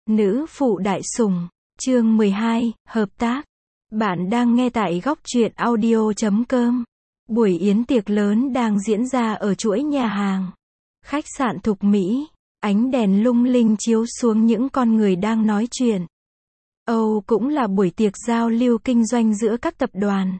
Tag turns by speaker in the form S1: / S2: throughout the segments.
S1: Nữ phụ đại sủng, chương 12, hợp tác. Bạn đang nghe tại góc truyện audio.com. Buổi yến tiệc lớn đang diễn ra ở chuỗi nhà hàng. Khách sạn thục mỹ, ánh đèn lung linh chiếu xuống những con người đang nói chuyện. Âu cũng là buổi tiệc giao lưu kinh doanh giữa các tập đoàn.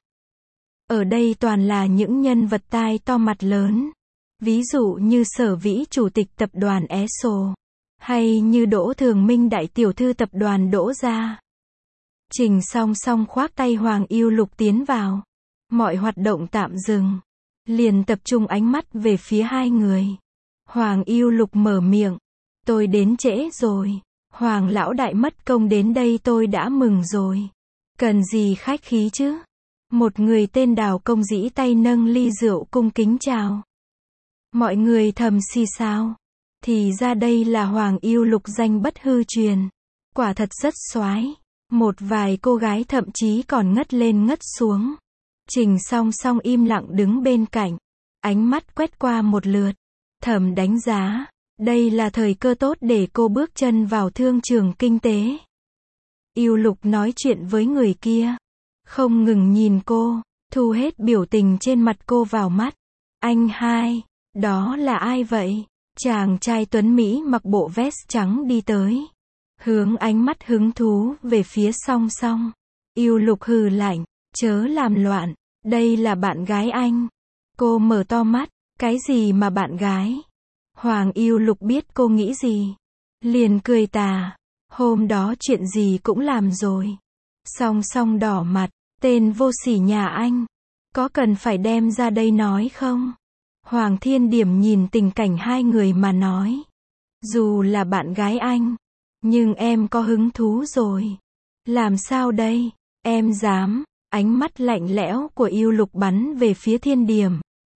S1: Ở đây toàn là những nhân vật tai to mặt lớn. Ví dụ như Sở Vĩ chủ tịch tập đoàn Esso. Hay như Đỗ Thường Minh đại tiểu thư tập đoàn Đỗ Gia. Trình Song Song khoác tay Hoàng Yêu Lục tiến vào. Mọi hoạt động tạm dừng. Liền tập trung ánh mắt về phía hai người. Hoàng Yêu Lục mở miệng. Tôi đến trễ rồi. Hoàng lão đại mất công đến đây tôi đã mừng rồi. Cần gì khách khí chứ? Một người tên Đào Công dĩ tay nâng ly rượu cung kính chào. Mọi người thầm xì xào. Thì ra đây là Hoàng Yêu Lục danh bất hư truyền. Quả thật rất soái. Một vài cô gái thậm chí còn ngất lên ngất xuống. Trình Song Song im lặng đứng bên cạnh. Ánh mắt quét qua một lượt. Thầm đánh giá. Đây là thời cơ tốt để cô bước chân vào thương trường kinh tế. Yêu Lục nói chuyện với người kia. Không ngừng nhìn cô. Thu hết biểu tình trên mặt cô vào mắt. Anh hai. Đó là ai vậy? Chàng trai tuấn Mỹ mặc bộ vest trắng đi tới. Hướng ánh mắt hứng thú về phía Song Song. Yêu Lục hừ lạnh. Chớ làm loạn. Đây là bạn gái anh. Cô mở to mắt. Cái gì mà bạn gái? Hoàng Yêu Lục biết cô nghĩ gì. Liền cười tà. Hôm đó chuyện gì cũng làm rồi. Song Song đỏ mặt. Tên vô sỉ nhà anh. Có cần phải đem ra đây nói không? Hoàng Thiên Điểm nhìn tình cảnh hai người mà nói. Dù là bạn gái anh. Nhưng em có hứng thú rồi. Làm sao đây? Em dám. Ánh mắt lạnh lẽo của Yêu Lục bắn về phía Thiên Điểm.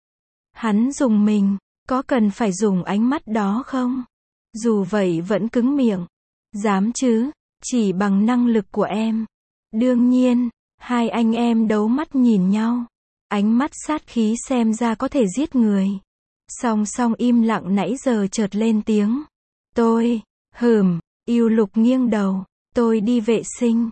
S1: Hắn dùng mình. Có cần phải dùng ánh mắt đó không? Dù vậy vẫn cứng miệng. Dám chứ? Chỉ bằng năng lực của em. Đương nhiên. Hai anh em đấu mắt nhìn nhau. Ánh mắt sát khí xem ra có thể giết người. Song Song im lặng nãy giờ chợt lên tiếng. Tôi, Yêu Lục nghiêng đầu. Tôi đi vệ sinh.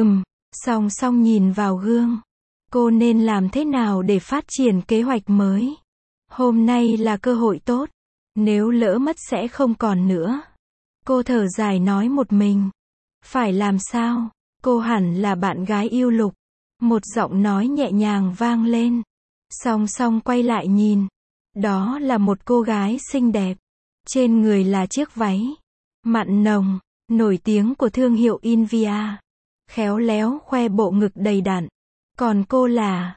S1: Song Song nhìn vào gương. Cô nên làm thế nào để phát triển kế hoạch mới? Hôm nay là cơ hội tốt. Nếu lỡ mất sẽ không còn nữa. Cô thở dài nói một mình. Phải làm sao? Cô hẳn là bạn gái Yêu Lục. Một giọng nói nhẹ nhàng vang lên. Song Song quay lại nhìn. Đó là một cô gái xinh đẹp. Trên người là chiếc váy mặn nồng, nổi tiếng của thương hiệu Invia. Khéo léo khoe bộ ngực đầy đặn. Còn cô là,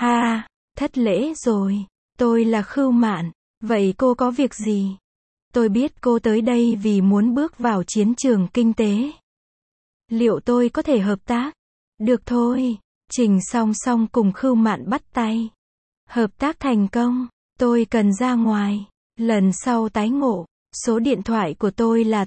S1: thất lễ rồi. Tôi là Khưu Mạn. Vậy cô có việc gì? Tôi biết cô tới đây vì muốn bước vào chiến trường kinh tế. Liệu tôi có thể hợp tác? Được thôi. Trình Song Song cùng Khưu Mạn bắt tay. Hợp tác thành công. Tôi cần ra ngoài. Lần sau tái ngộ. Số điện thoại của tôi là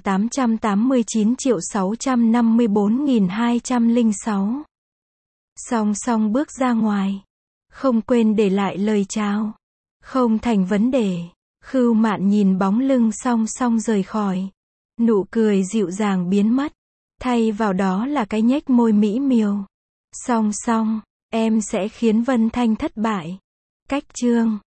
S1: 889.654.206. Song Song bước ra ngoài. Không quên để lại lời chào. Không thành vấn đề. Khưu Mạn nhìn bóng lưng Song Song rời khỏi. Nụ cười dịu dàng biến mất. Thay vào đó là cái nhếch môi mỹ miều. Song Song, em sẽ khiến Vân Thanh thất bại. Cách chương